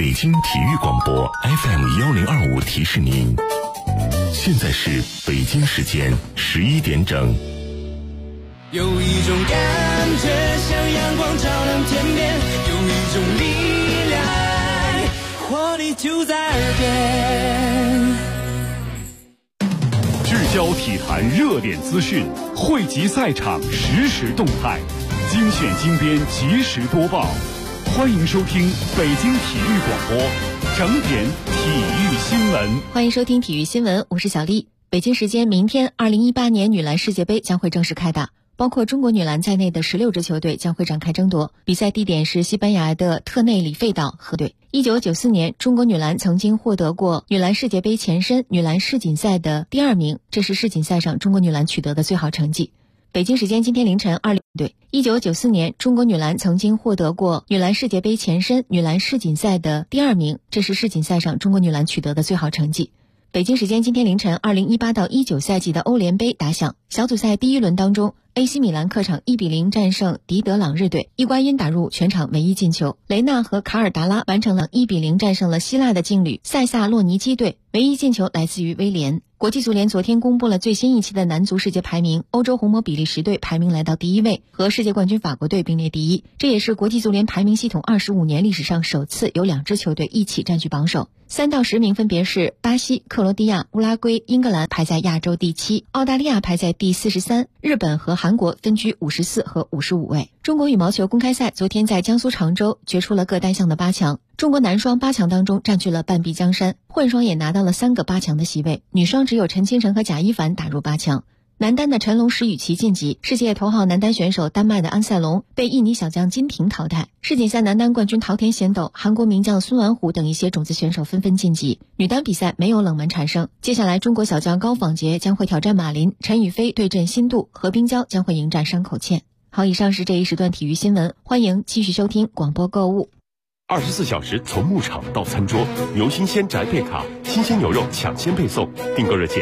北京体育广播 FM1025提示您，现在是北京时间11点整。 有一种感觉像阳光照亮天边，有一种力量活力就在耳边。 聚焦体坛热点资讯，汇集赛场实时动态，精选精编及时播报。欢迎收听北京体育广播整点体育新闻。 欢迎收听体育新闻，我是小丽。北京时间明天2018年女篮世界杯将会正式开打，包括中国女篮在内的16支球队将会展开争夺，比赛地点是西班牙的特内里费岛和队。1994年，中国女篮曾经获得过女篮世界杯前身女篮世锦赛的第2名，这是世锦赛上中国女篮取得的最好成绩。北京时间今天凌晨2点，1994年，中国女篮曾经获得过女篮世界杯前身女篮世锦赛的第2名，这是世锦赛上中国女篮取得的最好成绩。北京时间今天凌晨，2018到19赛季的欧联杯打响，小组赛第1轮当中，AC 米兰客场1-0战胜迪德朗日队，伊瓜因打入全场唯一进球，雷纳和卡尔达拉完成了1-0战胜了希腊的劲旅塞萨洛尼基队，唯一进球来自于威廉。国际足联昨天公布了最新一期的男足世界排名，欧洲红魔比利时队排名来到第1位，和世界冠军法国队并列第1，这也是国际足联排名系统25年历史上首次有2支球队一起占据榜首。3到10名分别是巴西、克罗地亚、乌拉圭、英格兰排在亚洲第7，澳大利亚排在第43，日本和韩国分居54和55位。中国羽毛球公开赛昨天在江苏常州决出了各单项的8强，中国男双8强当中占据了半壁江山，混双也拿到了3个8强的席位，女双只有陈清晨和贾一凡打入8强。男单的陈龙石宇奇晋级，世界头号男单选手丹麦的安塞龙被印尼小将金廷淘汰。世锦赛男单冠军桃田贤斗、韩国名将孙完虎等一些种子选手纷纷晋级。女单比赛没有冷门产生，接下来中国小将高仿洁将会挑战马林，陈雨菲对阵新度，何冰娇将会迎战山口茜。好，以上是这一时段体育新闻，欢迎继续收听广播购物。 24小时从牧场到餐桌，牛新鲜宅配卡，新鲜牛肉抢先配送。订购热线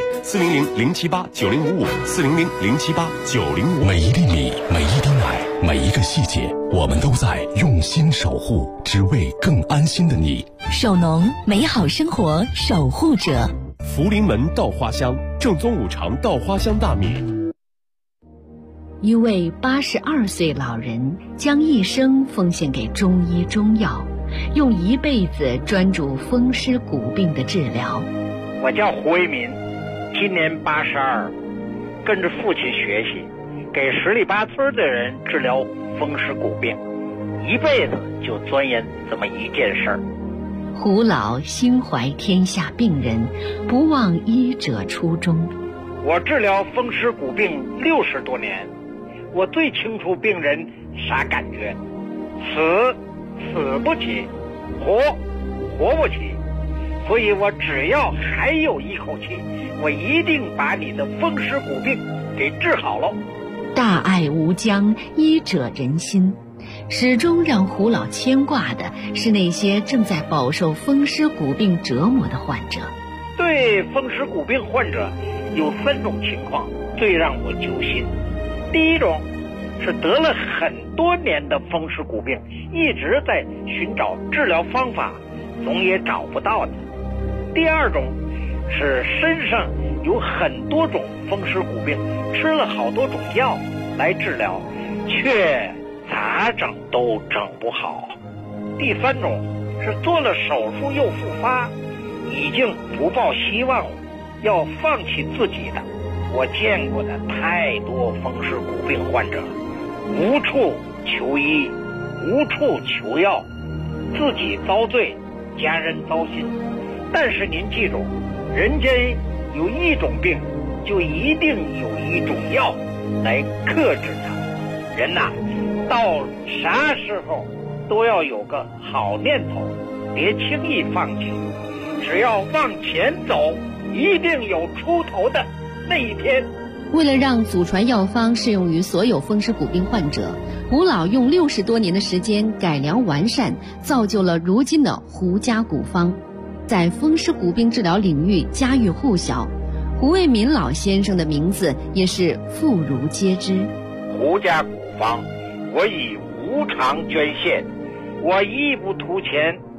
400-078-9055，400-078-9055。 每一粒米，每一滴奶，每一个细节，我们都在用心守护，只为更安心的你。 守农，美好生活守护者。 福临门稻花香，正宗五常稻花香大米。 一位82岁老人将一生奉献给中医中药，用一辈子专注风湿骨病的治疗。 我叫胡为民，今年82，跟着父亲学习，给十里八村的人治疗风湿骨病，一辈子就钻研这么一件事儿。 胡老心怀天下病人，不忘医者初衷。 我治疗风湿骨病60多年，我最清楚病人啥感觉，死不起，活不起，所以我只要还有一口气，我一定把你的风湿骨病给治好了。 大爱无疆，医者仁心。始终让胡老牵挂的是那些正在饱受风湿骨病折磨的患者。 对风湿骨病患者有3种情况最让我揪心。第一种是得了很多年的风湿骨病，一直在寻找治疗方法，总也找不到的。第二种是身上有很多种风湿骨病，吃了好多种药来治疗，却咋整都整不好。第三种是做了手术又复发，已经不抱希望了，要放弃自己的。我见过的太多风湿骨病患者，无处求医，无处求药，自己遭罪，家人糟心。但是您记住，人间有一种病，就一定有一种药来克制它。人呐，到啥时候都要有个好念头，别轻易放弃。只要往前走，一定有出头的那一天。 为了让祖传药方适用于所有风湿骨病患者，胡老用60多年的时间改良完善，造就了如今的胡家骨方，在风湿骨病治疗领域家喻户晓。胡为民老先生的名字也是妇孺皆知。 胡家骨方，我以无偿捐献，我义不图钱，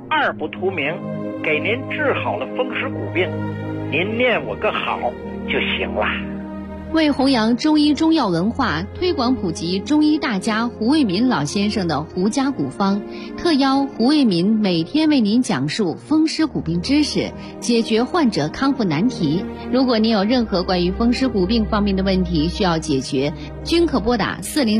二不图名，给您治好了风湿骨病，您念我个好就行了。 为弘扬中医中药文化，推广普及中医大家胡卫民老先生的胡家古方，特邀胡卫民每天为您讲述风湿骨病知识，解决患者康复难题。如果您有任何关于风湿骨病方面的问题需要解决，均可拨打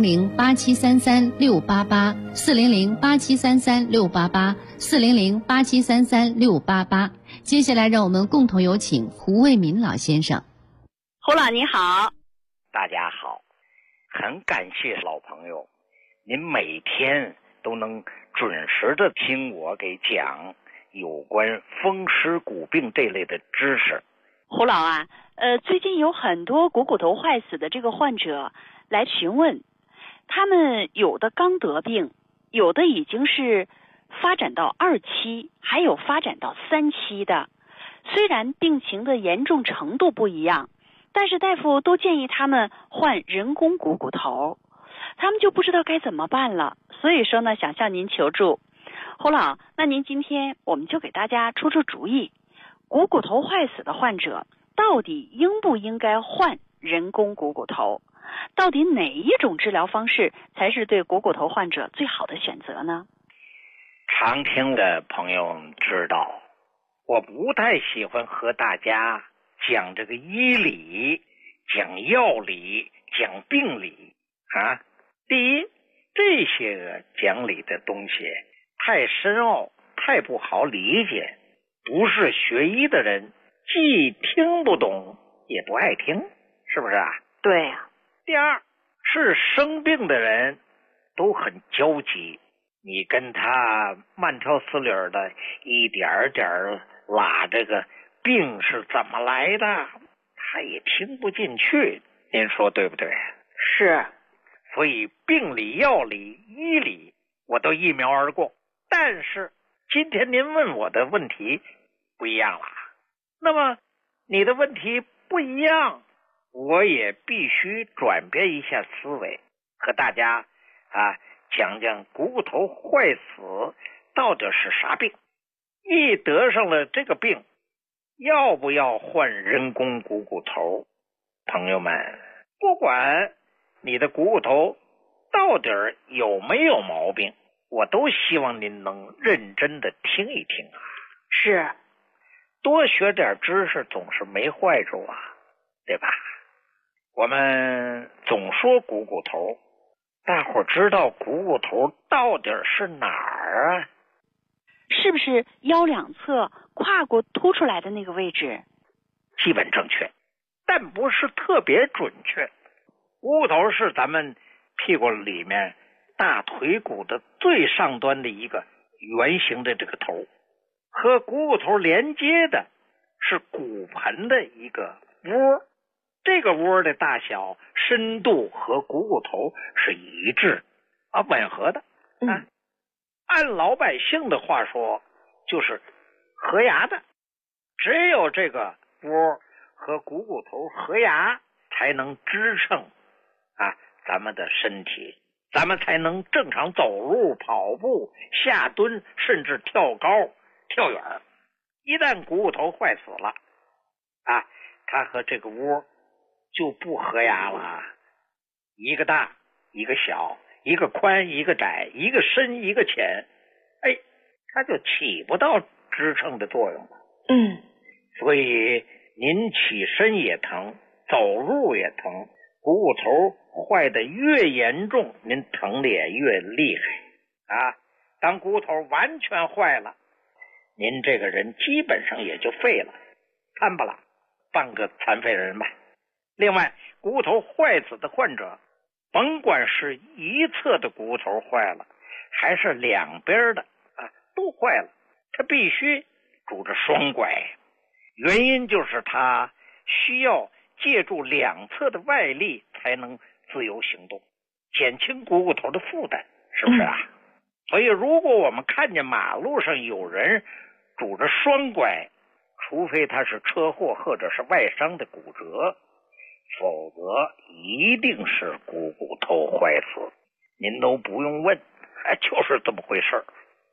400-8733-688，400-8733-688，400-8733-688。接下来让我们共同有请胡卫民老先生。 胡老你好。 大家好，很感谢老朋友，您每天都能准时的听我给讲有关风湿骨病这类的知识。 胡老啊，最近有很多股骨头坏死的这个患者来询问，他们有的刚得病，有的已经是发展到2期，还有发展到3期的。虽然病情的严重程度不一样，但是大夫都建议他们换人工股骨头，他们就不知道该怎么办了，所以说呢，想向您求助。胡老，那您今天我们就给大家出出主意，股骨头坏死的患者到底应不应该换人工股骨头？到底哪一种治疗方式才是对股骨头患者最好的选择呢？ 常听的朋友知道，我不太喜欢和大家讲这个医理，讲药理，讲病理啊。第一，这些个讲理的东西太深奥，太不好理解，不是学医的人既听不懂也不爱听，是不是啊？ 对呀。 第二，是生病的人都很焦急，你跟他慢条斯理的一点点拉这个病是怎么来的，他也听不进去，您说对不对？ 是。 所以病理、药理、医理我都一瞄而过，但是今天您问我的问题不一样了。那么你的问题不一样，我也必须转变一下思维，和大家讲讲股骨头坏死到底是啥病，一得上了这个病要不要换人工股骨头？朋友们，不管你的股骨头到底有没有毛病，我都希望您能认真的听一听啊。 是， 多学点知识总是没坏处啊，对吧？我们总说股骨头，大伙知道股骨头到底是哪儿啊？ 是不是腰两侧胯骨凸出来的那个位置？ 基本正确，但不是特别准确。股骨头是咱们屁股里面大腿骨的最上端的一个圆形的这个头，和股骨头连接的是骨盆的一个窝，这个窝的大小深度和股骨头是一致吻合的按老百姓的话说就是合牙的，只有这个窝和股骨头合牙才能支撑咱们的身体，咱们才能正常走路、跑步、下蹲，甚至跳高、跳远。一旦股骨头坏死了它和这个窝就不合牙了，一个大一个小，一个宽一个窄，一个深一个浅，它就起不到支撑的作用了。所以您起身也疼，走路也疼，股骨头坏的越严重，您疼的也越厉害当股骨头完全坏了，您这个人基本上也就废了，看吧啦，半个残废人吧。另外，股骨头坏死的患者，甭管是一侧的股骨头坏了，还是两边的都坏了，他必须拄着双拐，原因就是他需要借助两侧的外力才能自由行动，减轻股骨头的负担，是不是啊？所以如果我们看见马路上有人拄着双拐，除非他是车祸或者是外伤的骨折，否则一定是股骨头坏死，您都不用问，就是这么回事。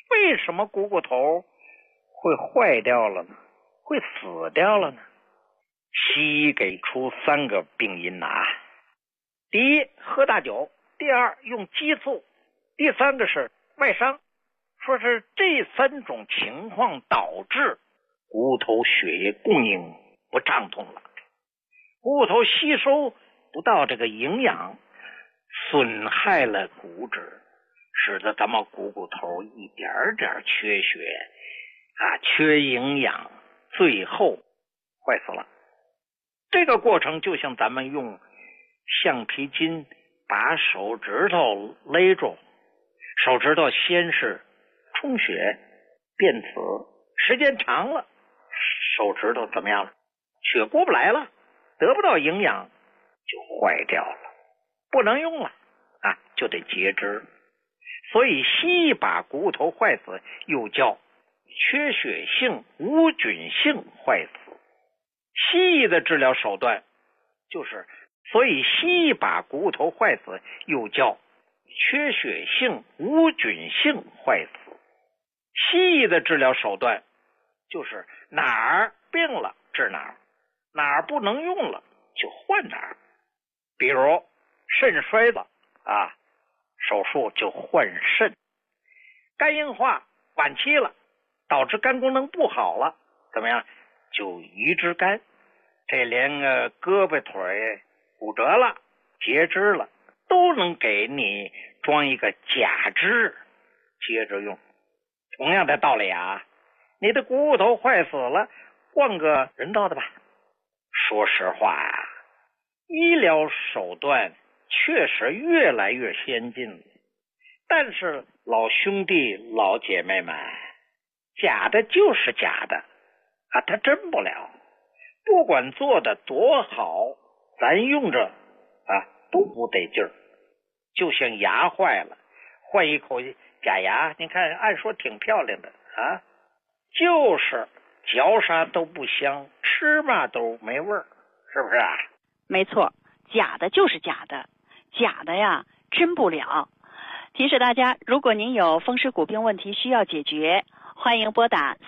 为什么股骨头会坏掉了呢？会死掉了呢？西医给出3个病因呐。第一，喝大酒；第二，用激素；第3个是外伤。说是这3种情况导致股骨头血液供应不畅通了，股骨头吸收不到这个营养，损害了骨质，使得咱们股骨头一点点缺血缺营养，最后坏死了。这个过程就像咱们用橡皮筋把手指头勒住，手指头先是充血变紫，时间长了手指头怎么样了？血过不来了，得不到营养就坏掉了，不能用了就得截肢。所以西医把股骨头坏死又叫缺血性无菌性坏死。西医的治疗手段所以西医把股骨头坏死又叫缺血性无菌性坏死。西医的治疗手段哪儿病了治哪儿，哪儿不能用了就换哪儿。比如肾衰了手术就换肾；肝硬化晚期了，导致肝功能不好了，怎么样？就移植肝。这连个胳膊腿骨折了、截肢了，都能给你装一个假肢，接着用。同样的道理你的股骨头坏死了，换个人道的吧。说实话医疗手段确实越来越先进了，但是老兄弟老姐妹们，假的就是假的它真不了。不管做的多好，咱用着都不得劲儿。就像牙坏了，换一口假牙，你看按说挺漂亮的就是嚼啥都不香，吃嘛都没味儿，是不是没错，假的就是假的，假的呀真不了。提示大家，如果您有风湿骨病问题需要解决，欢迎拨打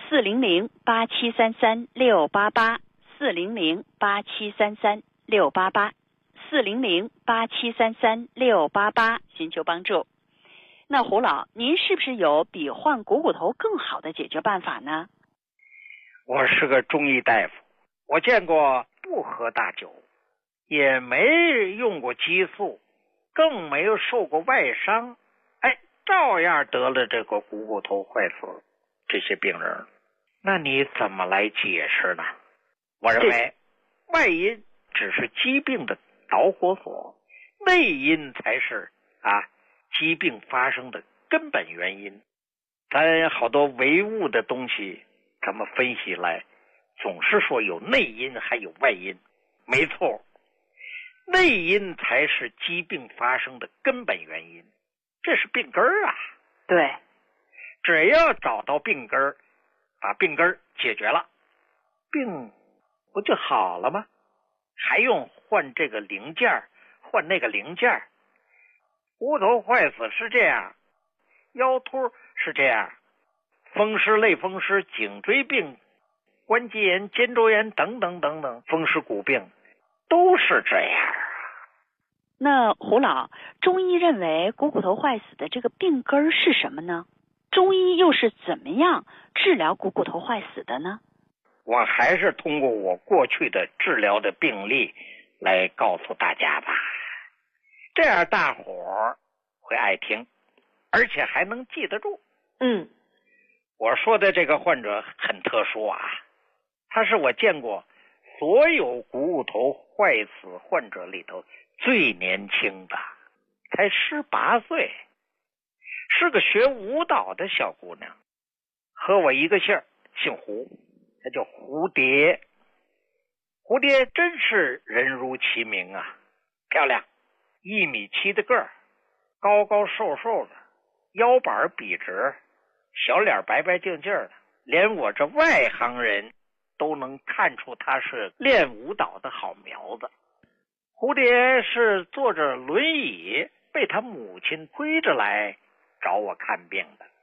400-8733-688 400-8733-688 400-8733-688寻求帮助。那胡老，您是不是有比换股骨头更好的解决办法呢？ 我是个中医大夫，我见过不喝大酒，也没用过激素，更没有受过外伤，照样得了这个股骨头坏死这些病人。那你怎么来解释呢？我认为外因只是疾病的导火索，内因才是疾病发生的根本原因。咱好多唯物的东西咱们分析来总是说有内因还有外因，没错，内因才是疾病发生的根本原因，这是病根儿对， 只要找到病根儿，把病根儿解决了，病不就好了吗？还用换这个零件换那个零件。骨头坏死是这样，腰突是这样，风湿、类风湿、颈椎病、关节炎、肩周炎等等等等风湿骨病都是这样。 那胡老，中医认为股骨头坏死的这个病根是什么呢？中医又是怎么样治疗股骨头坏死的呢？ 我还是通过我过去的治疗的病例来告诉大家吧，这样大伙儿会爱听，而且还能记得住。我说的这个患者很特殊他是我见过所有股骨头坏死患者里头最年轻的，才18岁，是个学舞蹈的小姑娘，和我一个姓儿，姓胡，她叫蝴蝶。蝴蝶真是人如其名漂亮，1.7米的个儿，高高瘦瘦的，腰板笔直，小脸白白净净的，连我这外行人都能看出她是练舞蹈的好苗子。蝴蝶是坐着轮椅被她母亲推着来找我看病的。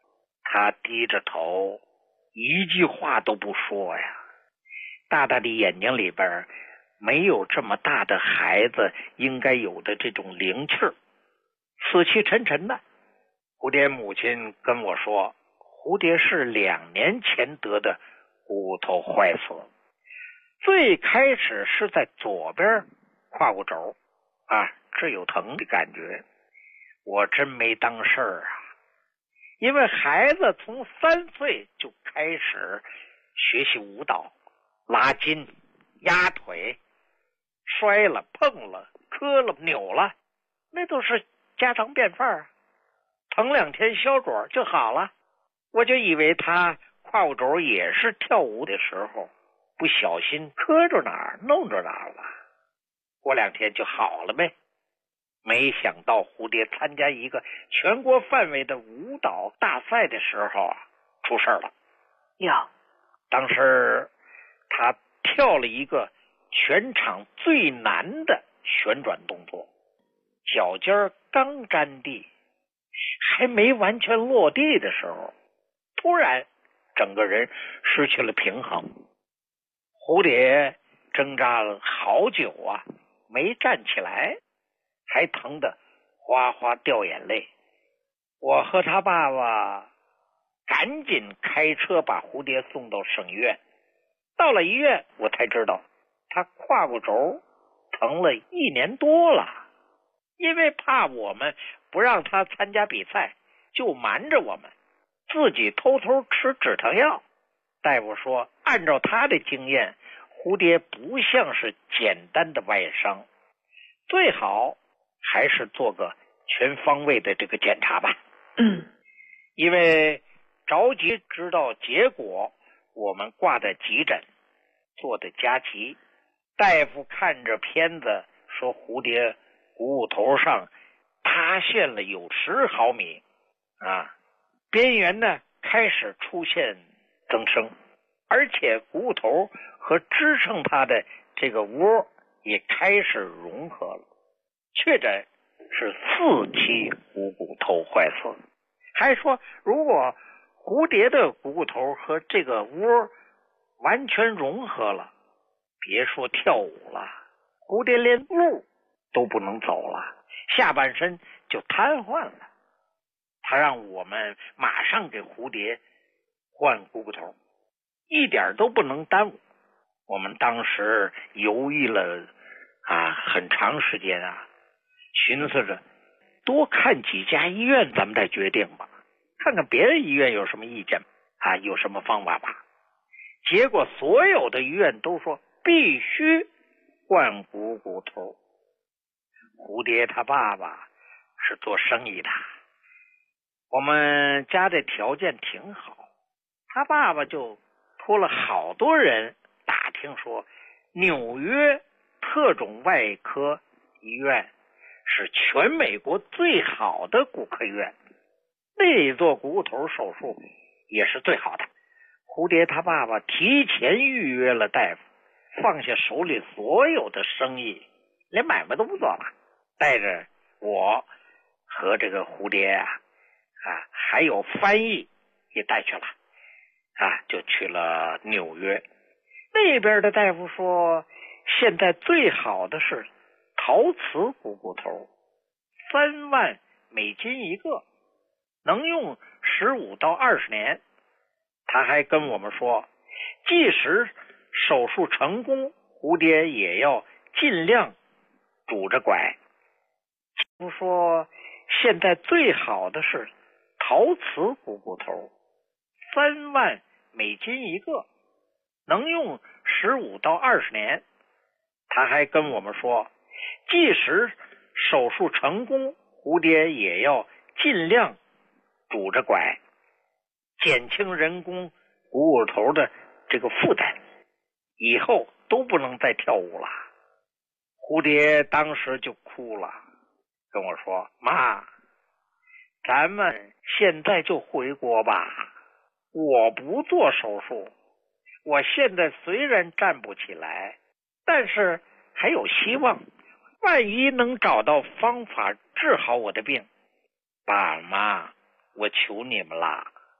他低着头，一句话都不说呀，大大的眼睛里边没有这么大的孩子应该有的这种灵气儿，死气沉沉的。蝴蝶母亲跟我说，蝴蝶是2年前得的骨头坏死，最开始是在左边胯骨轴这有疼的感觉，我真没当事儿啊。因为孩子从3岁就开始学习舞蹈，拉筋、压腿，摔了、碰了、磕了、扭了，那都是家常便饭啊。疼2天消肿就好了。我就以为他胯骨轴也是跳舞的时候不小心磕着哪儿弄着哪儿了，过2天就好了呗。没想到蝴蝶参加一个全国范围的舞蹈大赛的时候出事了呀！当时他跳了一个全场最难的旋转动作，脚尖刚沾地，还没完全落地的时候，突然整个人失去了平衡。蝴蝶挣扎了好久没站起来，还疼得哗哗掉眼泪。我和他爸爸赶紧开车把蝴蝶送到省医院。到了医院，我才知道他胯骨轴疼了1年多了。因为怕我们不让他参加比赛，就瞒着我们，自己偷偷吃止疼药。大夫说，按照他的经验，蝴蝶不像是简单的外伤，最好还是做个全方位的这个检查吧。因为着急知道结果，我们挂在急诊做的加急。大夫看着片子说，蝴蝶股骨头上塌陷了有10毫米边缘呢开始出现增生，而且股骨头和支撑它的这个窝也开始融合了，确诊是4期股骨头坏死。还说如果蝴蝶的股骨头和这个窝完全融合了，别说跳舞了，蝴蝶连路都不能走了，下半身就瘫痪了。他让我们马上给蝴蝶换股骨头，一点都不能耽误。我们当时犹豫了很长时间寻思着多看几家医院咱们再决定吧，看看别的医院有什么意见有什么方法吧。结果所有的医院都说必须换股骨头。蝴蝶他爸爸是做生意的，我们家的条件挺好，他爸爸就托了好多人打听说，纽约特种外科医院是全美国最好的骨科医院，那里做股骨头手术也是最好的。蝴蝶他爸爸提前预约了大夫，放下手里所有的生意，连买卖都不做了，带着我和这个蝴蝶还有翻译也带去了就去了纽约。那边的大夫说，现在最好的是陶瓷股骨头，3万美金一个，能用15到20年。他还跟我们说，即使手术成功，蝴蝶也要尽量拄着拐。不说现在最好的是陶瓷股骨头，3万美金一个，能用15到20年。他还跟我们说，即使手术成功，蝴蝶也要尽量拄着拐，减轻人工股骨头的这个负担，以后都不能再跳舞了。蝴蝶当时就哭了，跟我说，妈，咱们现在就回国吧，我不做手术，我现在虽然站不起来，但是还有希望，万一能找到方法治好我的病。爸妈，我求你们了，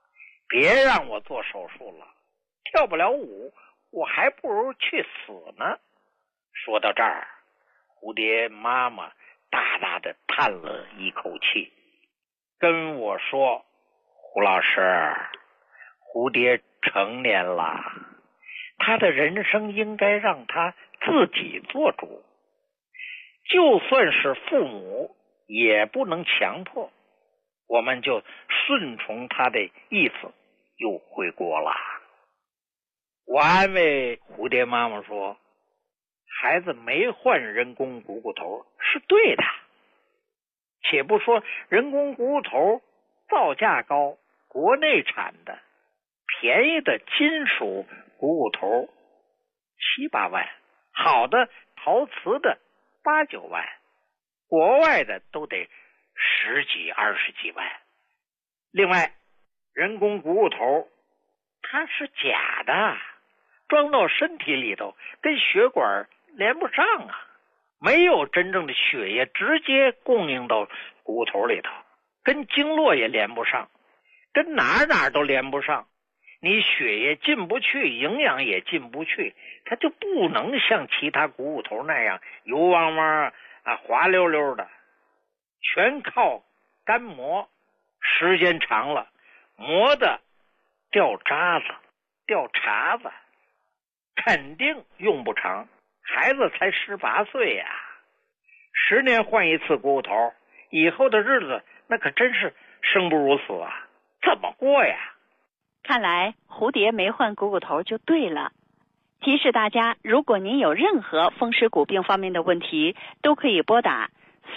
别让我做手术了，跳不了舞，我还不如去死呢。说到这儿，蝴蝶妈妈大大的叹了一口气，跟我说，胡老师，蝴蝶成年了，他的人生应该让他自己做主，就算是父母也不能强迫，我们就顺从他的意思，又回国了。我安慰蝴蝶妈妈说，孩子没换人工股骨头是对的，且不说人工股骨头造价高，国内产的便宜的金属股骨头7、8万，好的陶瓷的8、9万，国外的都得10几、20几万。另外，人工股骨头它是假的，装到身体里头跟血管连不上啊，没有真正的血液直接供应到骨头里头，跟经络也连不上，跟哪都连不上，你血液进不去，营养也进不去，它就不能像其他股骨头那样油汪汪啊，滑溜溜的，全靠干磨，时间长了磨的掉渣子掉碴子，肯定用不长。孩子才18岁呀，10年换一次股骨头，以后的日子那可真是生不如死啊，怎么过呀？ 看来蝴蝶没换股骨头就对了。提示大家，如果您有任何风湿骨病方面的问题，都可以拨打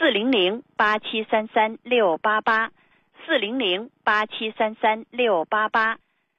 400-8733-688 400-8733-688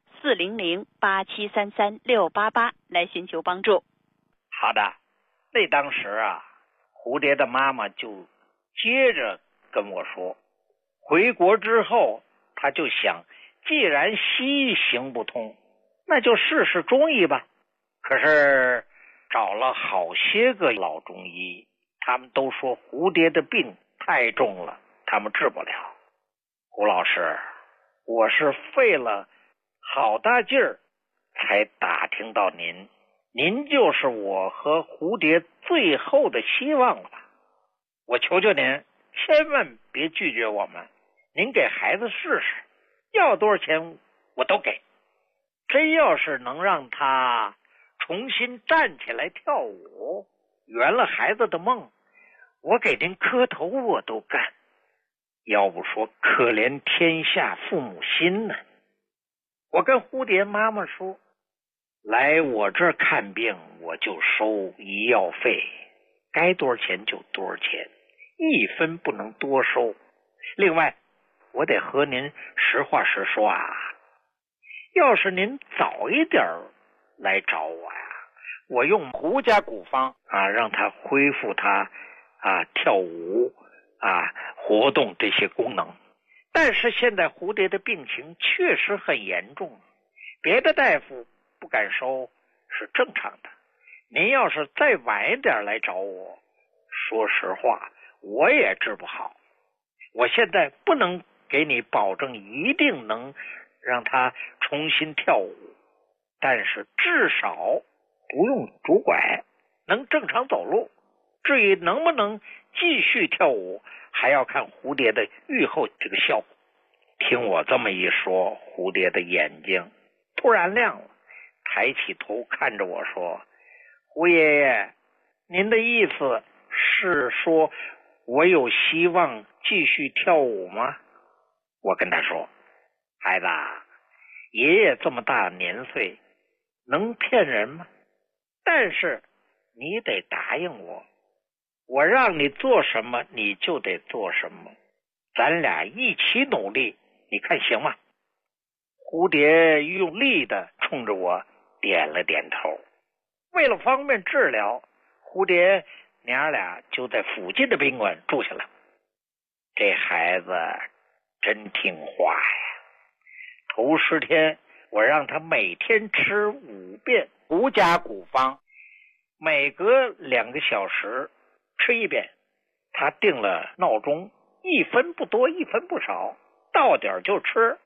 400-8733-688来寻求帮助。 好的，那当时啊，蝴蝶的妈妈就接着跟我说，回国之后她就想，既然西医行不通，那就试试中医吧。可是找了好些个老中医，他们都说蝴蝶的病太重了，他们治不了。胡老师，我是费了好大劲儿才打听到您，您就是我和蝴蝶最后的希望了吧？我求求您，千万别拒绝我们，您给孩子试试，要多少钱我都给。真要是能让他重新站起来跳舞，圆了孩子的梦，我给您磕头我都干。要不说可怜天下父母心呢。我跟蝴蝶妈妈说，来我这儿看病我就收医药费，该多少钱就多少钱，1分不能多收。另外我得和您实话实说啊，要是您早一点来找我呀，我用胡家古方啊，让他恢复他跳舞啊活动这些功能。但是现在蝴蝶的病情确实很严重，别的大夫不敢收是正常的。您要是再晚一点来找我，说实话我也治不好。我现在不能给你保证一定能让他重新跳舞，但是至少不用拄拐，能正常走路。至于能不能继续跳舞，还要看蝴蝶的愈后这个效果。听我这么一说，蝴蝶的眼睛突然亮了，抬起头看着我说，胡爷爷，您的意思是说我有希望继续跳舞吗？我跟他说，孩子，爷爷这么大年岁能骗人吗？但是你得答应我，我让你做什么你就得做什么，咱俩一起努力，你看行吗？蝴蝶用力的冲着我点了点头。为了方便治疗，蝴蝶娘俩就在附近的宾馆住下了。这孩子真听话呀，头10天我让他每天吃5遍胡家古方，每隔2个小时吃1遍。他定了闹钟，1分不多1分不少，到点就吃。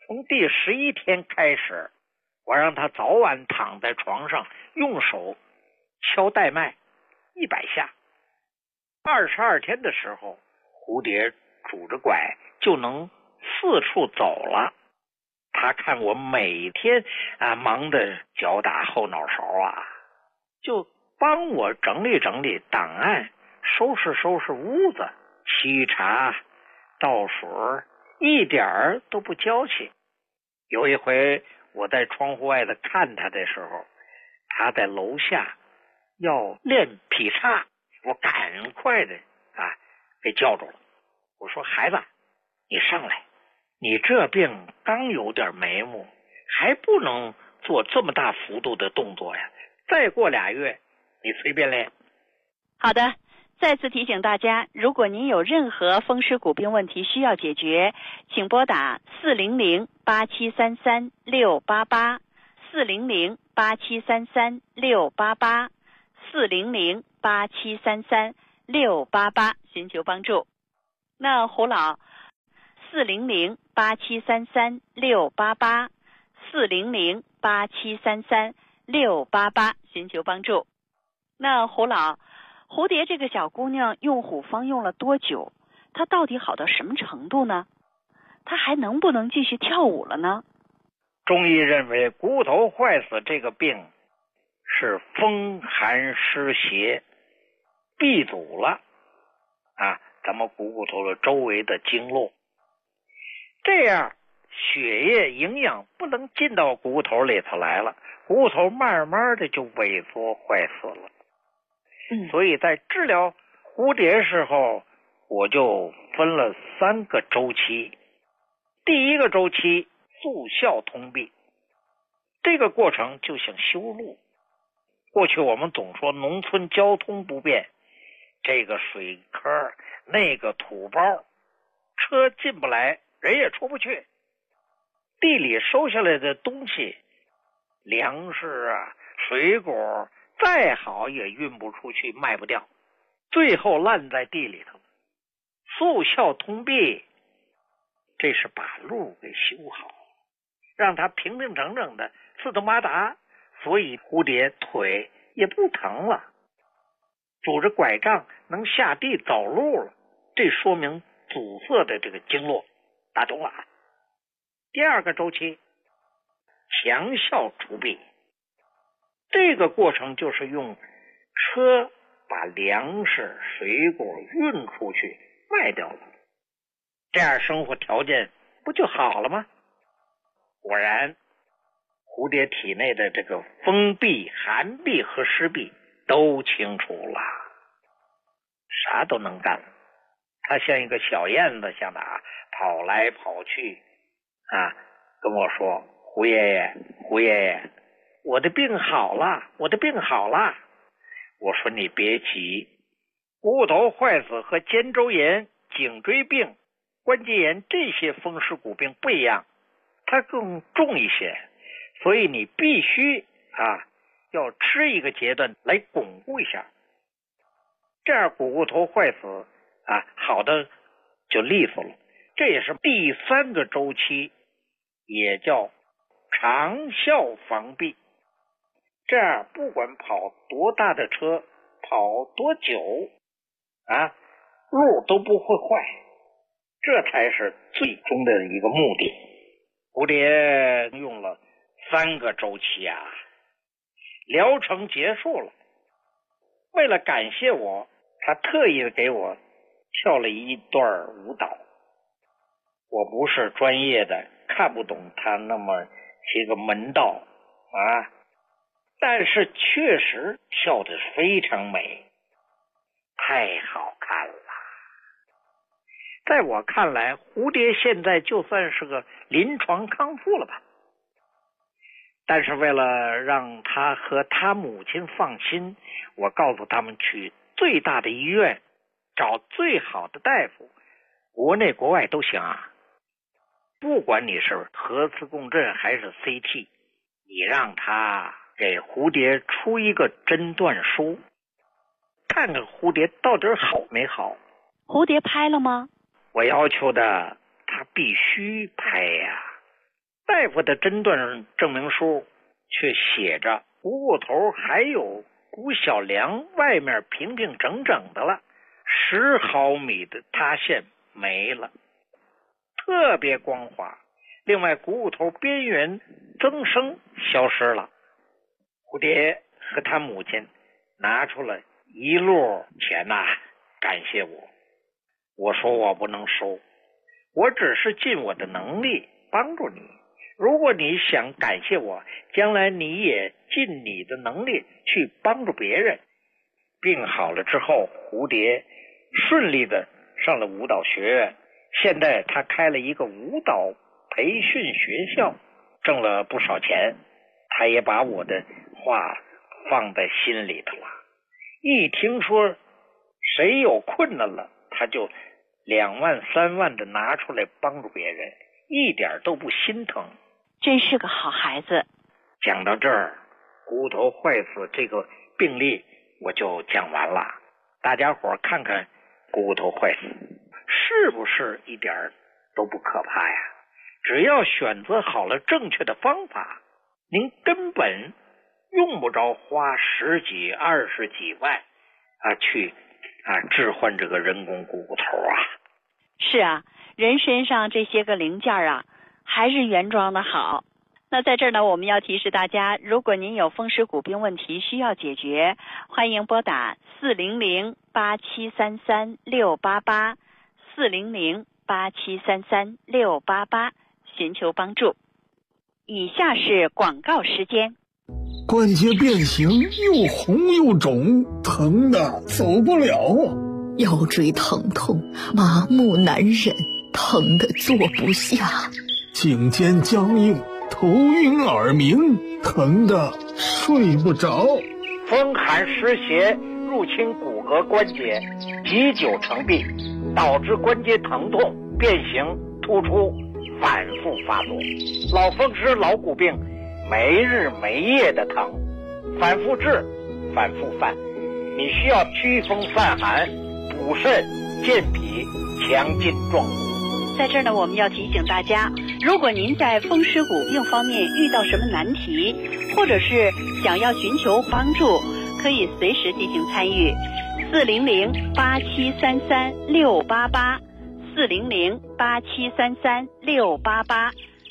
从第11天开始，我让他早晚躺在床上，用手敲带脉100下。22天的时候，蝴蝶拄着拐就能四处走了。他看我每天忙得脚打后脑勺就帮我整理整理档案，收拾收拾屋子，沏茶倒水，一点儿都不娇气。有一回我在窗户外的看他的时候，他在楼下要练劈叉，我赶快的给叫住了。我说孩子，你上来，你这病刚有点眉目，还不能做这么大幅度的动作呀，再过2月你随便练。 好的，再次提醒大家，如果您有任何风湿骨病问题需要解决，请拨打400-8733-688 400-8733-688 400-8733-688寻求帮助。那胡老400-8733-688 400-8733-688寻求帮助。那胡老，蝴蝶这个小姑娘用虎方用了多久？她到底好到什么程度呢？她还能不能继续跳舞了呢？ 中医认为骨头坏死这个病是风寒湿邪闭阻了咱们股头的周围的经络，这样血液营养不能进到骨头里头来了，骨头慢慢的就萎缩坏死了。所以在治疗蝴蝶时候，我就分了3个周期。第一个周期速效通闭，这个过程就像修路。过去我们总说农村交通不便，这个水坑那个土包，车进不来，人也出不去。地里收下来的东西，粮食水果再好也运不出去，卖不掉，最后烂在地里头。速效通闭，这是把路给修好，让它平平整整的四通八达，所以蝴蝶腿也不疼了，拄着拐杖能下地走路了，这说明阻塞的这个经络打通了。第2个周期强效除闭，这个过程就是用车把粮食水果运出去卖掉了，这样生活条件不就好了吗？果然蝴蝶体内的这个风闭、寒闭和湿闭都清除了，啥都能干了。它像一个小燕子像的跑来跑去跟我说，胡爷爷我的病好了，我的病好了。我说你别急，股头坏死和肩周炎、颈椎病、关节炎这些风湿骨病不一样，它更重一些，所以你必须要吃一个阶段来巩固一下，这样股头坏死好的就利索了。这也是第3个周期，也叫长效防闭。这样不管跑多大的车，跑多久路都不会坏，这才是最终的一个目的。蝴蝶用了3个周期疗程结束了。为了感谢我，他特意给我跳了一段舞蹈。我不是专业的，看不懂他那么些个门道但是确实跳得非常美，太好看了。在我看来，蝴蝶现在就算是个临床康复了吧。但是为了让他和他母亲放心，我告诉他们去最大的医院找最好的大夫，国内国外都行不管你是核磁共振还是 CT， 你让他给蝴蝶出一个诊断书，看看蝴蝶到底好没好。 蝴蝶拍了吗？ 我要求的他必须拍大夫的诊断证明书却写着股骨头还有骨小梁外面平平整整的了，10毫米的塌陷没了，特别光滑。另外股骨头边缘增生消失了。蝴蝶和他母亲拿出了一摞钱感谢我。我说我不能收，我只是尽我的能力帮助你。如果你想感谢我，将来你也尽你的能力去帮助别人。病好了之后，蝴蝶顺利的上了舞蹈学院，现在他开了一个舞蹈培训学校，挣了不少钱。他也把我的话放在心里头了，一听说谁有困难了，他就2万3万的拿出来帮助别人，一点都不心疼。 真是个好孩子。 讲到这儿，骨头坏死这个病例我就讲完了。大家伙看看骨头坏死是不是一点都不可怕呀？只要选择好了正确的方法，您根本用不着花10几20几万去置换这个人工股骨头啊。 是啊，人身上这些个零件还是原装的好。那在这儿呢，我们要提示大家，如果您有风湿骨病问题需要解决，欢迎拨打400-8733-688 400-8733-688寻求帮助。以下是广告时间。 关节变形，又红又肿，疼的走不了。 腰椎疼痛，麻木难忍，疼的坐不下。 颈肩僵硬，头晕耳鸣，疼的睡不着。 风寒湿邪入侵骨骼关节，积久成病，导致关节疼痛、变形、突出，反复发作。老风湿老骨病没日没夜的疼，反复治，反复犯。你需要驱风散寒，补肾健脾，强筋壮骨。 在这儿呢，我们要提醒大家，如果您在风湿骨病方面遇到什么难题，或者是想要寻求帮助，可以随时进行参与。400-8733-688 400-8733-688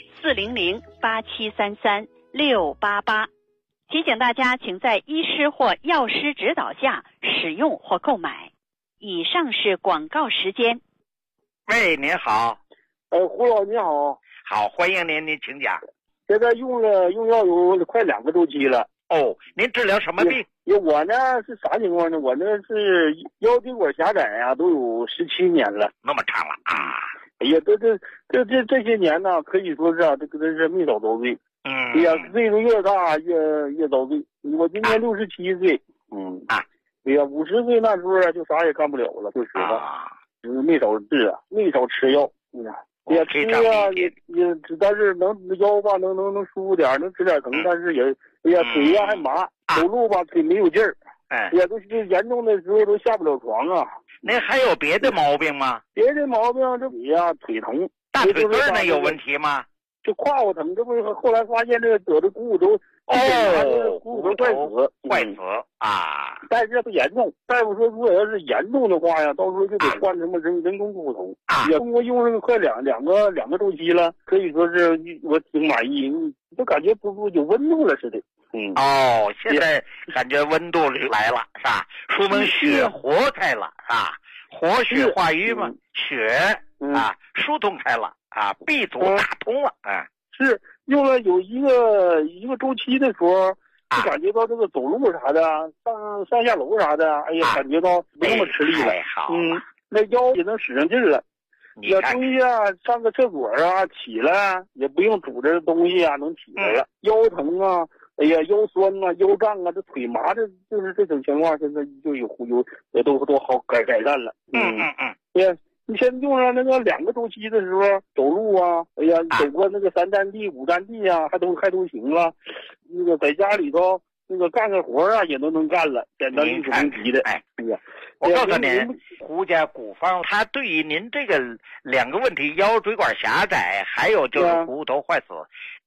400-8733-688。提醒大家，请在医师或药师指导下使用或购买。以上是广告时间。 喂，您好。 胡老你好。 好，欢迎您，您请讲。 现在用药有快2个周期了。 哦，您治疗什么病？ 我呢是啥情况呢？我呢是腰椎管狭窄都有17年了。 那么长了啊！ 哎呀，这些年呢，可以说是这个真是没少遭罪。哎呀，岁数越大越遭罪。我今年67岁。哎呀，50岁那时候就啥也干不了了，说实话。没少治没少吃药。也吃也但是能腰吧能舒服点，能吃点疼，但是也腿还麻，走路吧腿没有劲儿。也都是严重的时候都下不了床啊。 那还有别的毛病吗？ 别的毛病这腿疼。 大腿根儿呢有问题吗？ 就胯骨疼，这不是后来发现这个得的股骨头股骨头坏死啊！ 但是不严重，大夫说如果要是严重的话呀，到时候就得换什么人工股骨头。也通过用了快两个周期了，可以说是我挺满意，就感觉不有温度了似的。 现在感觉温度来了是吧？说明血活开了是吧？活血化瘀嘛，血疏通开了闭阻打通了。 是用了有一个周期的时候，就感觉到这个走路啥的，上下楼啥的，哎呀，感觉到不那么吃力了。那腰也能使上劲了。也注意上个厕所起来也不用拄着东西能起来了。腰疼哎呀，腰酸腰胀这腿麻就是这种情况，现在就有也都好改善了。你先用上那个2个周期的时候，走路哎呀，走过那个3站地5站地还都行了。那个在家里头那个干个活也都能干了，简单利索能急的。 我告诉您，胡家古方它对于您这个2个问题，腰椎管狭窄，还有就是股骨头坏死，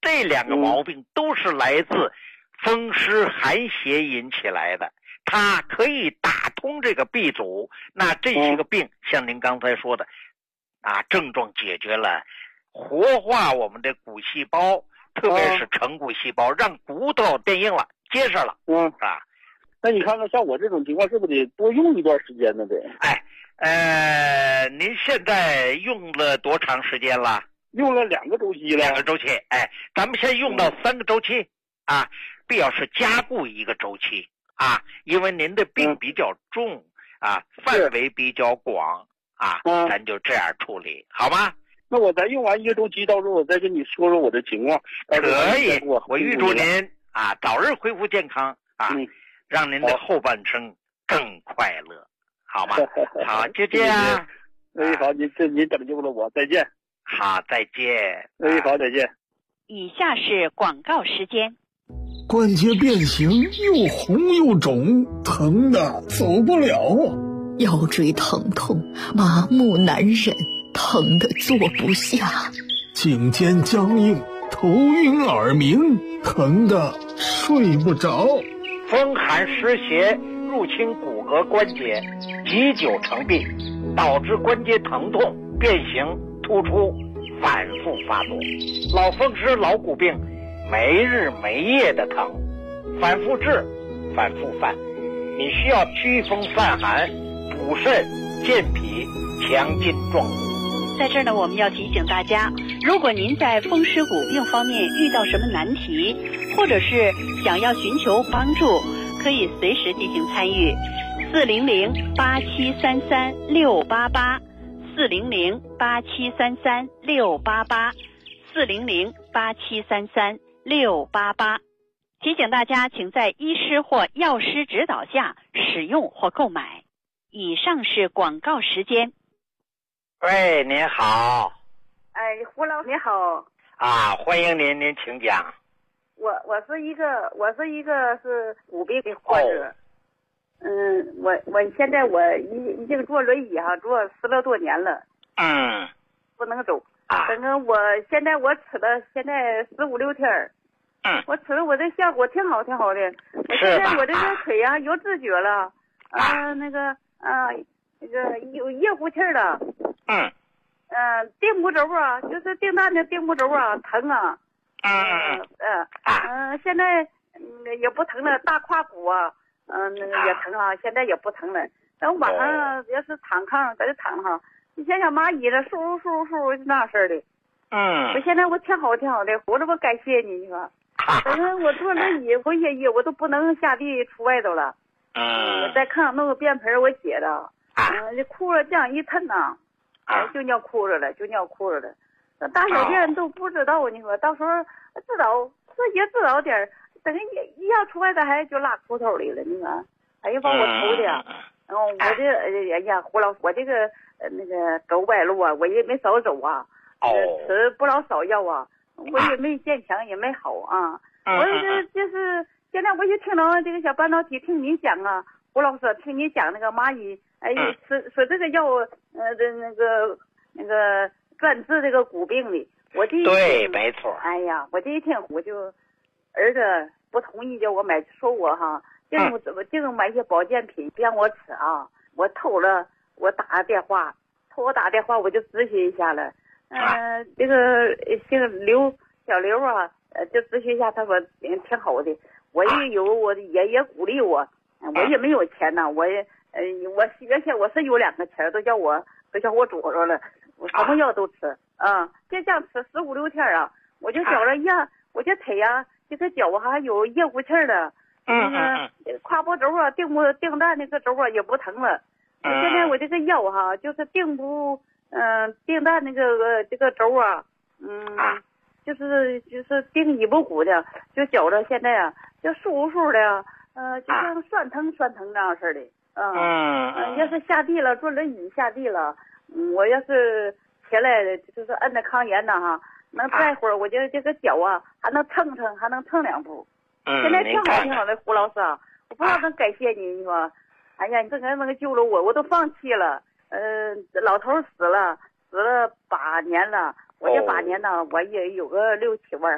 这两个毛病都是来自风湿寒邪引起来的，它可以打通这个闭阻。那这些个病，像您刚才说的，症状解决了，活化我们的骨细胞，特别是成骨细胞，让骨头变硬了、结实了。 那你看看，像我这种情况，是不是得多用一段时间呢？得。 您现在用了多长时间了？ 用了2个周期了。2 个周期，咱们先用到3个周期必要是加固1个周期因为您的病比较重范围比较广咱就这样处理，好吗？ 那我再用完1个周期，到时候我再跟你说说我的情况。 可以，我预祝您早日恢复健康让您的后半生更快乐，好吗？好，就这样。 好，您拯救了我，再见。 好，再见。 好，再见。 以下是广告时间。 关节变形，又红又肿，疼的走不了啊！ 腰椎疼痛，麻木难忍，疼的坐不下。 颈肩僵硬，头晕耳鸣，疼的睡不着。 风寒湿邪入侵骨骼关节，积久成病，导致关节疼痛、变形、突出，反复发作。老风湿、老骨病，没日没夜的疼，反复治，反复犯。你需要祛风散寒、补肾、健脾、强筋壮骨。 在这儿呢，我们要提醒大家，如果您在风湿骨病方面遇到什么难题，或者是想要寻求帮助，可以随时进行参与。400-8733-688 400-8733-688 400-8733-688。提醒大家，请在医师或药师指导下使用或购买。以上是广告时间。 喂，您好。 胡老你好。 欢迎您，您请讲。 我是一个是骨病的患者。我现在已经坐轮椅坐10来多年了。不能走。反正我吃了现在15、16天。我吃了我这效果挺好的。我现在我这个腿有知觉了。有腋骨气了。腚骨轴就是腚蛋的腚骨轴疼现在也不疼了，大胯骨也疼现在也不疼了。等晚上要是躺炕在这躺你像小蚂蚁了，嗖那事的。我现在我挺好的，活着我感谢你说。反正我坐轮椅回去我都不能下地出外头了。我在炕上弄个便盆我写的。这裤子这样一抻就尿裤子了。那大小便都不知道，你说到时候知道也知道点，等一下出外头还就拉裤头里了，你说，把我头的。我这胡老师，我这个走歪路我也没少走吃不老少药我也没坚强，也没好我就是现在我就听到这个小半导体，听你讲胡老师听你讲那个蚂蚁，说这个药那个专治这个骨病的， 对，没错。 我这一听我就儿子不同意叫我买，说我净买些保健品不让我吃我偷了，我打电话我就咨询一下了。这个姓小刘就咨询一下，他说挺好的。我也有我的爷爷鼓励我也没有钱我原先我是有2个钱都叫我拄着了，我什么药都吃就这样吃15、16天我就觉着我这腿这个脚还有腋骨气了。胯部轴腚蛋那个轴也不疼了。现在我这个腰就是腚蛋那个这个轴就是腚尾部骨的，就觉着现在就舒的就像酸疼那样似的。要是下地了，坐轮椅下地了，我要是起来就是摁着炕沿能待会儿我就这个脚还能蹭2步。现在挺好的，胡老师我不知道能感谢你，你说，你这能救了我都放弃了。老头死了8年了，我这8年呢，我也有个6、7万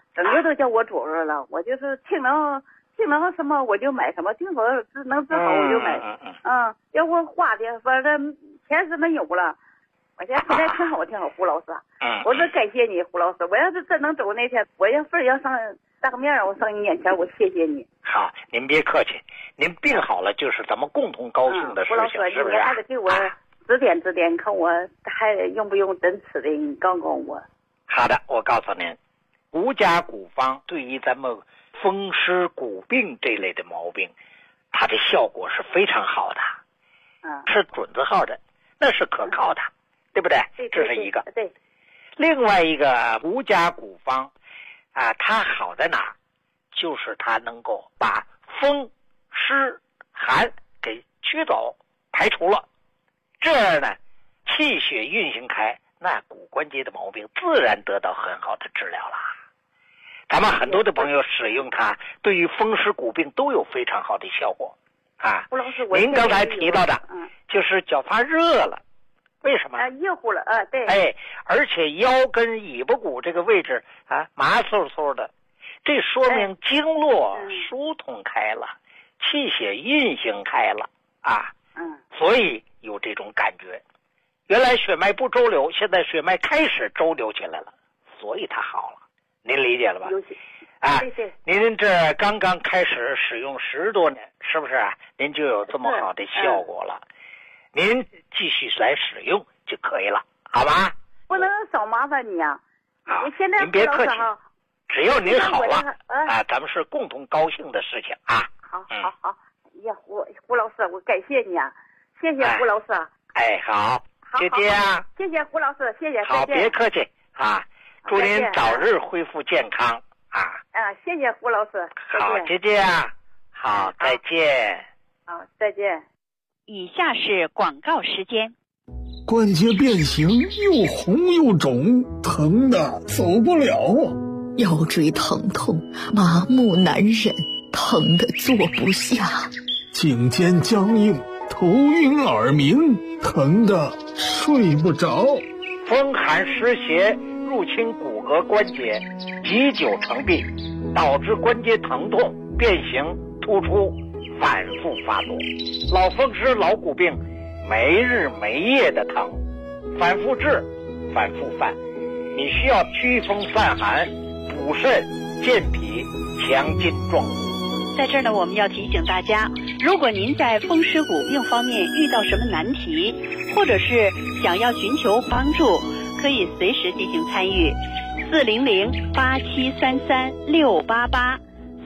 整个都叫我主人了。我就是听能什么我就买什么，听说能治好我就买。要我花的反正钱是没有了。我现在挺好，胡老师。我说感谢你，胡老师。我要是真能走那天，我要份要上当面，我上你眼前，我谢谢你。 好，您别客气，您病好了就是咱们共同高兴的事情， 胡老师， 是不是？ 你还得给我指点，看我还用不用针刺的，你告诉我。 好的，我告诉您，狐假骨方对于咱们风湿骨病这类的毛病，它的效果是非常好的，是准字号的，那是可靠的，对不对？这是一个。 对。 另外一个狐假骨方它好在哪？就是它能够把风湿寒给驱走排除了，这样呢气血运行开，那骨关节的毛病自然得到很好的治疗了。咱们很多的朋友使用它，对于风湿骨病都有非常好的效果胡老师， 您刚才提到的就是脚发热了，为什么？ 热乎了对。 而且腰跟尾巴骨这个位置麻嗖嗖的，这说明经络疏通开了，气血运行开了所以有这种感觉。原来血脉不周流，现在血脉开始周流起来了，所以它好了。您理解了吧？ 对。 您这刚刚开始使用10多年，是不是您就有这么好的效果了？您继续来使用就可以了，好吧？ 不能少麻烦你你现在您别客气，只要您好了咱们是共同高兴的事情好。呀，胡老师，我感谢你谢谢胡老师。 好，就这样。 谢谢胡老师，谢谢。 好，别客气祝您早日恢复健康谢谢胡老师。 好，就这样。好，再见。 好，再见。 以下是广告时间。 关节变形，又红又肿，疼的走不了腰椎疼痛，麻木难忍，疼的坐不下。 颈肩僵硬，头晕耳鸣，疼的睡不着。 风寒湿邪入侵骨骼关节，积久成病，导致关节疼痛、变形、突出，反复发作。老风湿、老骨病，没日没夜的疼，反复治，反复犯。你需要驱风散寒、补肾、健脾、强筋壮骨。 在这儿呢，我们要提醒大家，如果您在风湿骨病方面遇到什么难题，或者是想要寻求帮助，可以随时进行参与。400-8733-688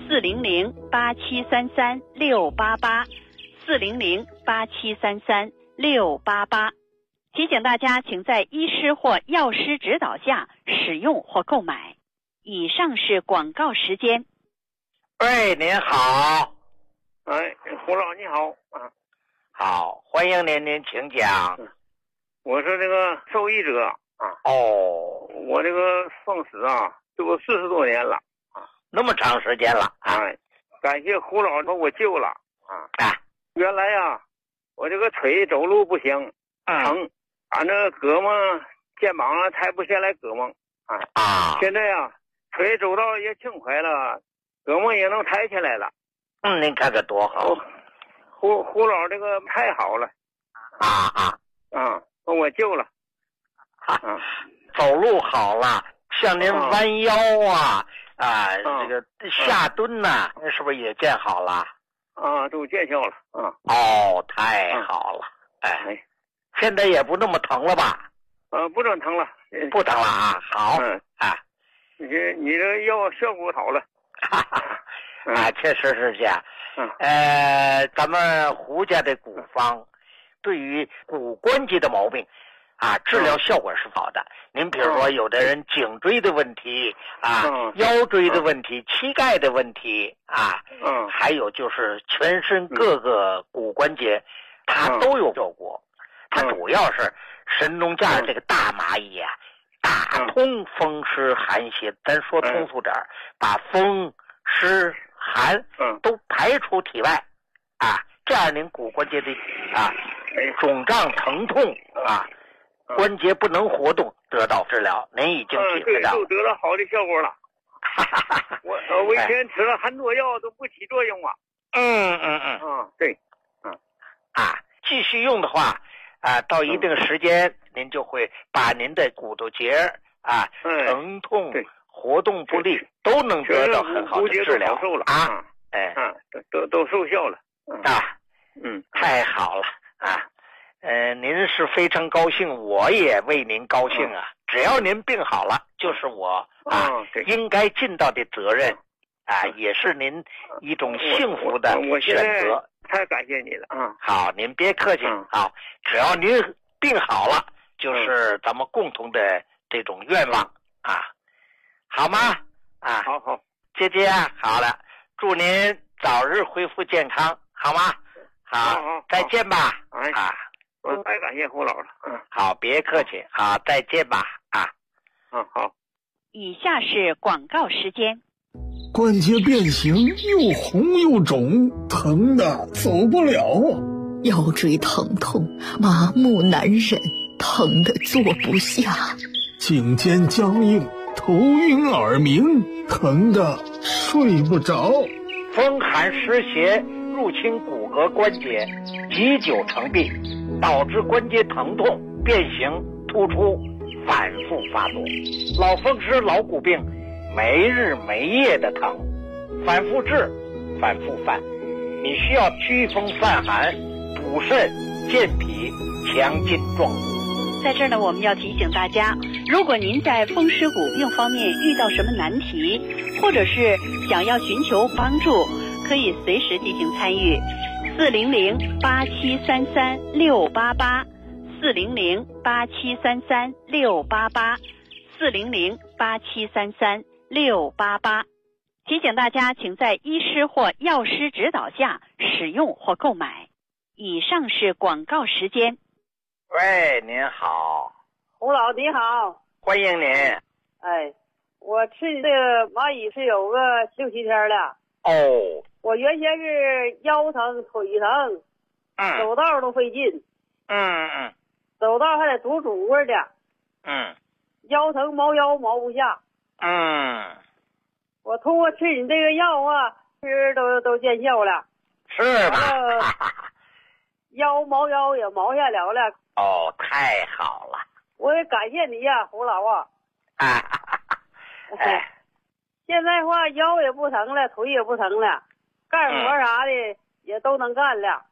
400-8733-688 400-8733-688。提醒大家，请在医师或药师指导下使用或购买。以上是广告时间。 喂，您好。 胡老你好好，欢迎您请讲。 我是这个受益者我这个风湿这个40多年了那么长时间了感谢胡老把我救了原来我这个腿走路不行疼俺这胳膊肩膀抬不下来胳膊现在腿走道也轻快了，胳膊也能抬起来了您看看多好胡老这个太好了把我救了走路好了，像您弯腰这个下蹲是不是也见好了都见效了太好了现在也不那么疼了吧不这么疼了不疼了好你这药效果好了确实是这样咱们胡家的骨方对于骨关节的毛病治疗效果是好的。您比如说有的人颈椎的问题腰椎的问题膝盖的问题还有就是全身各个骨关节它都有效果。它主要是神农架这个大蚂蚁打通风湿寒邪，咱说通俗点把风湿寒都排出体外这样您骨关节的肿胀疼痛关节不能活动得到治疗，您已经体会到就得到好的效果了我以前吃了很多药都不起作用啊。对， 继续用的话到一定时间您就会把您的骨头节疼痛、活动不利都能得到很好的治疗啊。 都奏效了太好了您是非常高兴，我也为您高兴啊。只要您病好了，就是我应该尽到的责任也是您一种幸福的选择。 太感谢你了好，您别客气好，只要您病好了，就是咱们共同的这种愿望好吗？ 好， 姐姐好了，祝您早日恢复健康，好吗？好，再见吧我太感谢胡老了好，别客气好，再见吧好。 以下是广告时间。 关节变形，又红又肿，疼的走不了啊！ 腰椎疼痛，麻木难忍，疼的坐不下。 颈肩僵硬，头晕耳鸣，疼的睡不着。 风寒湿邪入侵骨骼关节，积久成病，导致关节疼痛、变形、突出，反复发作。老风湿、老骨病没日没夜的疼，反复治，反复犯。你需要祛风散寒、补肾、健脾、强筋壮骨。 在这儿呢，我们要提醒大家，如果您在风湿骨病方面遇到什么难题，或者是想要寻求帮助，可以随时进行参与。400-8733-688 400-8733-688 400-8733-688。提醒大家，请在医师或药师指导下使用或购买。以上是广告时间。 喂，您好。 胡老你好， 欢迎您。 我吃这个蚂蚁是有个6-7天了。我原先是腰疼、腿疼，走道都费劲。走道还得拄拄着的。腰疼毛腰毛不下。我通过吃你这个药吃都见效了。 是吧？ 腰毛腰也毛下了了。 太好了！ 我也感谢你呀，胡老现在腰也不疼了，腿也不疼了，干活啥的也都能干了。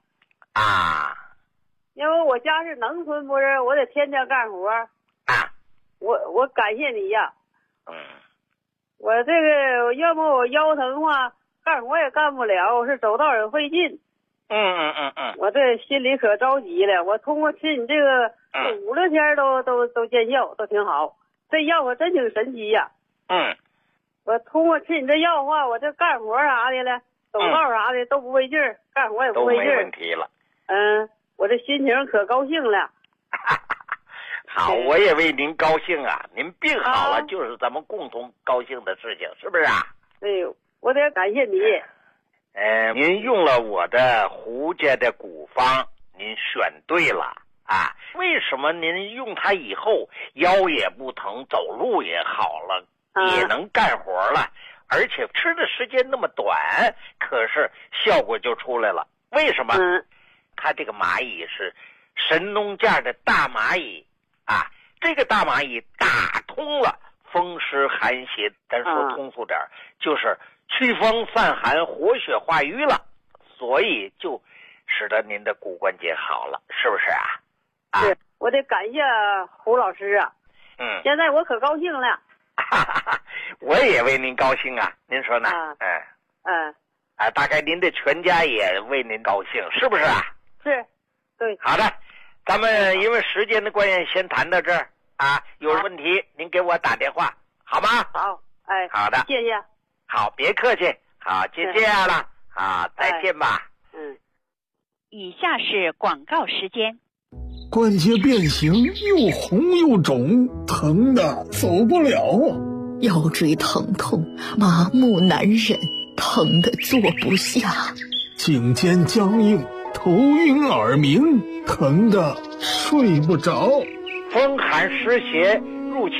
因为我家是农村，不是我得天天干活。我感谢你呀。我这个要不我腰疼干活也干不了，我是走道也费劲。我这心里可着急了。我通过吃你这个5-6天都见效，都挺好。这药可真挺神奇呀。我通过吃你这药我这干活啥的了，走道啥的都不费劲儿，干活也不费劲儿， 都没问题了。 我这心情可高兴了。 好，我也为您高兴啊！您病好了，就是咱们共同高兴的事情，是不是啊？ 对，我得感谢你。 您用了我的胡家的古方，您选对了为什么您用它以后腰也不疼，走路也好了，也能干活了，而且吃的时间那么短，可是效果就出来了。为什么？它这个蚂蚁是神农架的大蚂蚁这个大蚂蚁打通了风湿寒邪，咱说通俗点就是祛风散寒、活血化瘀了，所以就使得您的骨关节好了，是不是是，我得感谢胡老师现在我可高兴了。 我也为您高兴您说呢？大概您的全家也为您高兴，是不是是，对。 好的，咱们因为时间的关系先谈到这儿有问题您给我打电话好吗？ 好， 好的， 谢谢。 好，别客气，好，就这样了，再见吧。 以下是广告时间。 关节变形，又红又肿，疼的走不了啊！ 腰椎疼痛，麻木难忍，疼的坐不下。 颈肩僵硬，头晕耳鸣，疼的睡不着。 风寒湿邪入侵骨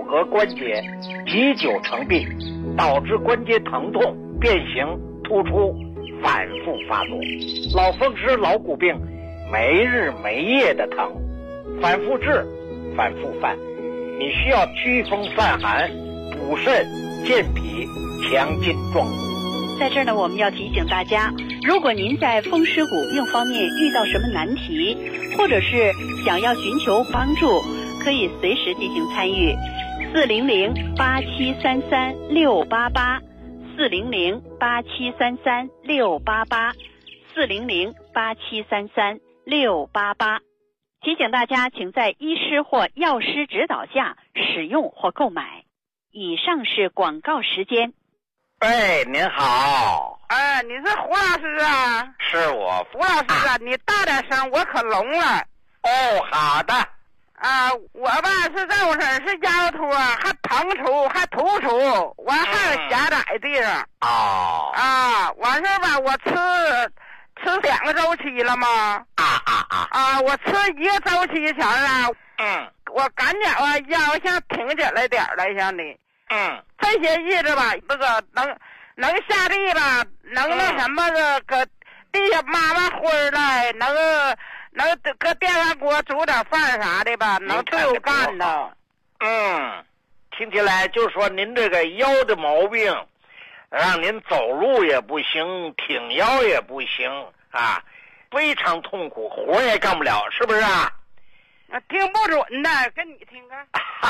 骼关节急久成病，导致关节疼痛、变形、突出，反复发作。老风湿、老骨病没日没夜的疼，反复治，反复犯。你需要祛风散寒、补肾、健脾、强筋壮骨。 在这儿呢，我们要提醒大家，如果您在风湿骨病方面遇到什么难题，或者是想要寻求帮助，可以随时进行参与。400-8733-688，400-8733-688，400-8733-688。提醒大家，请在医师或药师指导下使用或购买。以上是广告时间。 哎，您好。 哎，你是胡老师啊？ 是我。 胡老师啊，你大点声，我可聋了。 哦，好的。 我吧是这回事，是腰突啊，还疼出，还突出，完还有狭窄地方。完事吧，我吃2个周期了吗？我吃1个周期前啊，我感觉腰像挺起来点了，像你。这些日子吧，那个能下地吧，能那什么搁地下抹灰来，能搁电饭锅煮点饭啥的吧，能对我干的。 听起来就说您这个腰的毛病，让您走路也不行，挺腰也不行啊，非常痛苦，活也干不了，是不是啊？ 听不准的，跟你听看。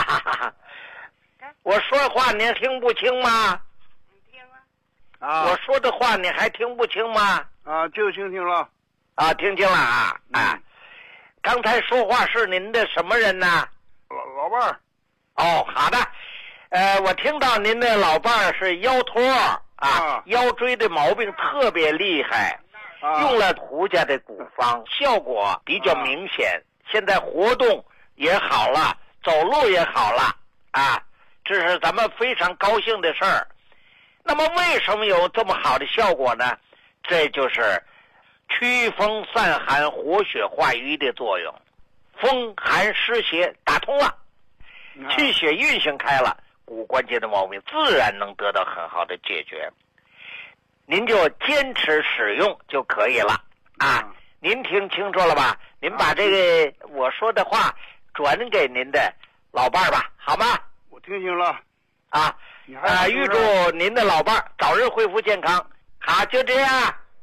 我说话您听不清吗？ 你听啊。 我说的话你还听不清吗？ 就听了。 听清了啊。刚才说话是您的什么人呢？ 老伴儿。 好的。我听到您的老伴儿是腰托腰椎的毛病特别厉害，用了胡家的古方，效果比较明显。现在活动也好了，走路也好了这是咱们非常高兴的事儿。那么为什么有这么好的效果呢？这就是祛风散寒、活血化瘀的作用，风寒湿邪打通了，气血运行开了，骨关节的毛病自然能得到很好的解决。您就坚持使用就可以了您听清楚了吧？您把这个我说的话转给您的老伴儿吧，好吗？ 我听清了。 预祝您的老伴儿早日恢复健康。好，就这样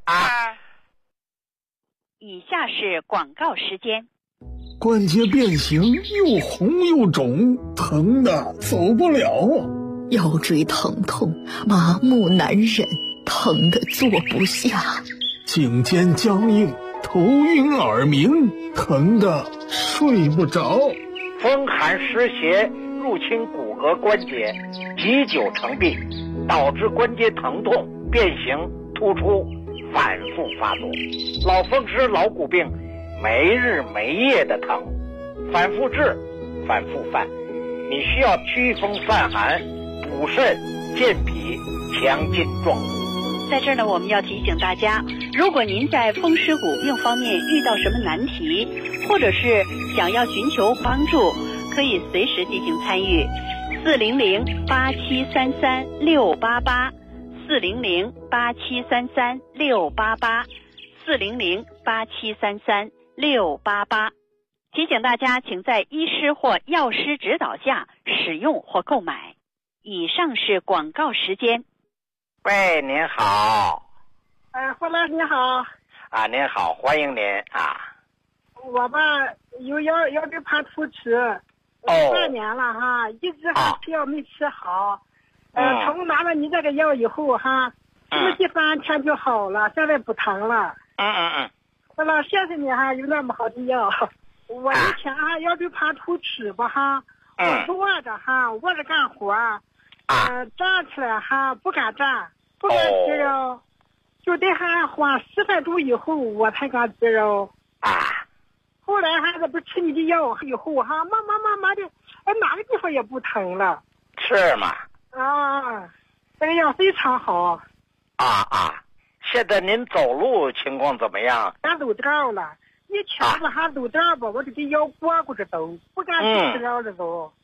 以下是广告时间。 关节变形，又红又肿，疼的走不了腰椎疼痛，麻木难忍，疼的坐不下。 颈肩僵硬，头晕耳鸣，疼的睡不着。 风寒湿邪入侵骨骼关节，急久成病，导致关节疼痛、变形、突出，反复发作。老风湿、老骨病没日没夜的疼，反复治，反复犯。你需要祛风散寒、补肾、健脾、强筋壮骨。 在这儿呢，我们要提醒大家，如果您在风湿骨病方面遇到什么难题，或者是想要寻求帮助，可以随时进行参与。400-8733-688，400-8733-688，400-8733-688。提醒大家，请在医师或药师指导下使用或购买。以上是广告时间。 喂，您好。 胡老师你好。 您好，欢迎您我吧有腰椎盘突出，3年了一直还吃药没吃好。从拿了你这个药以后吃了第3天就好了，现在不疼了。胡老师，谢谢你有那么好的药。我以前腰椎盘突出吧我是卧着干活站起来不敢站，不敢直腰，就得晃10分钟以后我才敢直腰。后来这不吃你的药以后慢慢的哪个地方也不疼了。 是吗？ 这个药非常好。 现在您走路情况怎么样？ 俺走道了，以前走道吧，我就给腰裹着走，不敢直腰着走。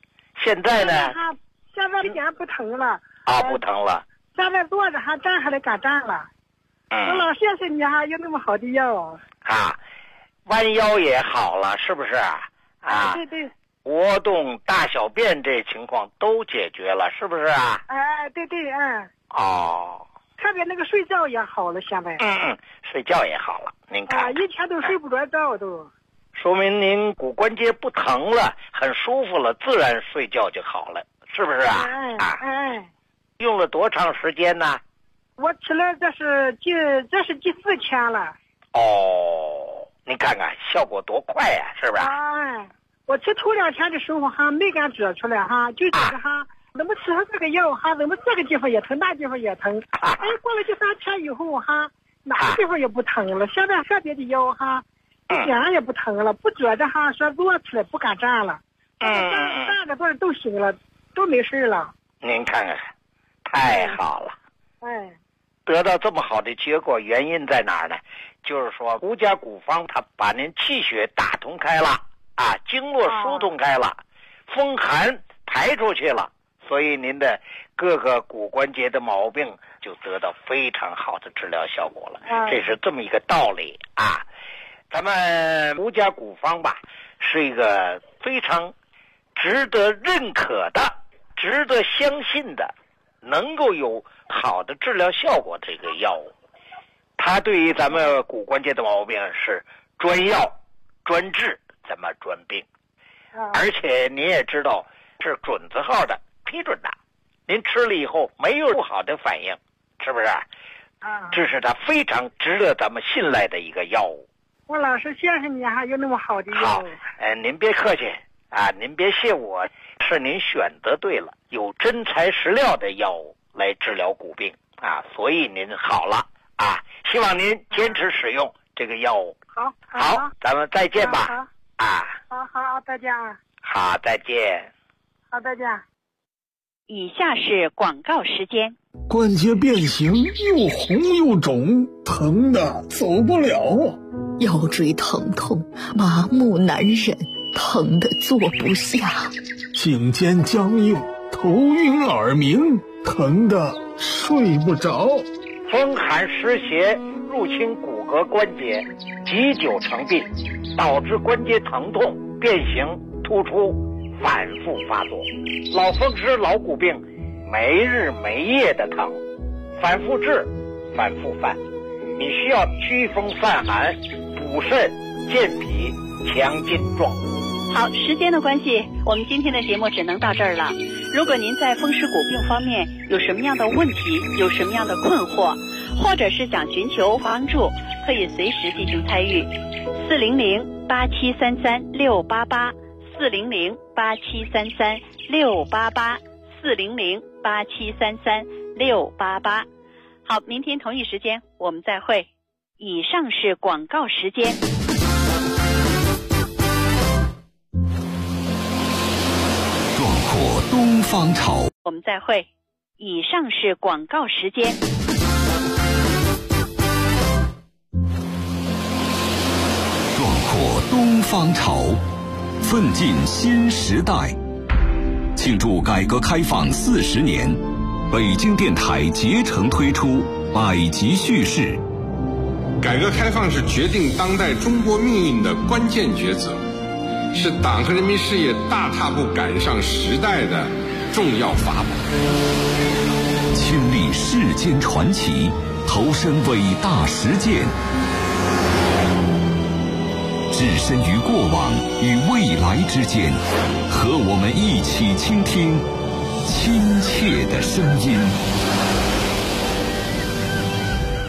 现在呢？ 现在一点不疼了。 不疼了。 现在坐着还站还得敢站了。我老谢谢你哈，有那么好的药。 弯腰也好了，是不是？ 对对。 活动大小便这情况都解决了，是不是啊？ 对对，特别那个睡觉也好了，现在。 睡觉也好了，您看。 以前都睡不着觉都。 说明您骨关节不疼了，很舒服了，自然睡觉就好了，是不是啊？用了多长时间呢？ 我吃了这是第4天了。 您看看效果多快呀，是不是？ 我吃头2天的时候没敢指出来就觉得怎么吃上这个药怎么这个地方也疼，那地方也疼。过了第3天以后哪个地方也不疼了。现在特别的腰一点也不疼了，不觉着说坐起来不敢站了。站着坐着都行了，都没事了。 您看看，太好了。得到这么好的结果，原因在哪儿呢？就是说胡家骨方它把您气血打通开了经络疏通开了，风寒排出去了，所以您的各个骨关节的毛病就得到非常好的治疗效果了。这是这么一个道理咱们胡家骨方吧，是一个非常值得认可的、值得相信的，能够有好的治疗效果的这个药物。它对于咱们骨关节的毛病是专药专治，咱们专病。而且您也知道是准字号的批准的，您吃了以后没有不好的反应，是不是？这是它非常值得咱们信赖的一个药物。 我老师谢谢你有那么好的药物。 您别客气您别谢我，是您选择对了，有真材实料的药物来治疗骨病所以您好了希望您坚持使用这个药物。好，咱们再见吧。 好，再见。 好，再见。 好，再见。 以下是广告时间。 关节变形，又红又肿，疼的走不了。 腰椎疼痛，麻木难忍，疼的坐不下。 颈肩僵硬，头晕耳鸣，疼的睡不着。 风寒湿邪入侵骨骼关节，积久成病，导致关节疼痛、变形、突出，反复发作。老风湿、老骨病，没日没夜的疼，反复治，反复犯。你需要祛风散寒、补肾、健脾、强筋壮骨。 好，时间的关系，我们今天的节目只能到这儿了。如果您在风湿骨病方面有什么样的问题，有什么样的困惑，或者是想寻求帮助，可以随时进行参与。400-8733-688 400-8733-688 400-8733-688。好，明天同一时间我们再会。以上是广告时间。 壮阔东方潮， 我们再会。以上是广告时间。 壮阔东方潮，奋进新时代。庆祝改革开放40年，北京电台竭诚推出百集叙事。 改革开放是决定当代中国命运的关键抉择，是党和人民事业大踏步赶上时代的重要法宝。 亲历世间传奇，投身伟大实践，置身于过往与未来之间，和我们一起倾听亲切的声音。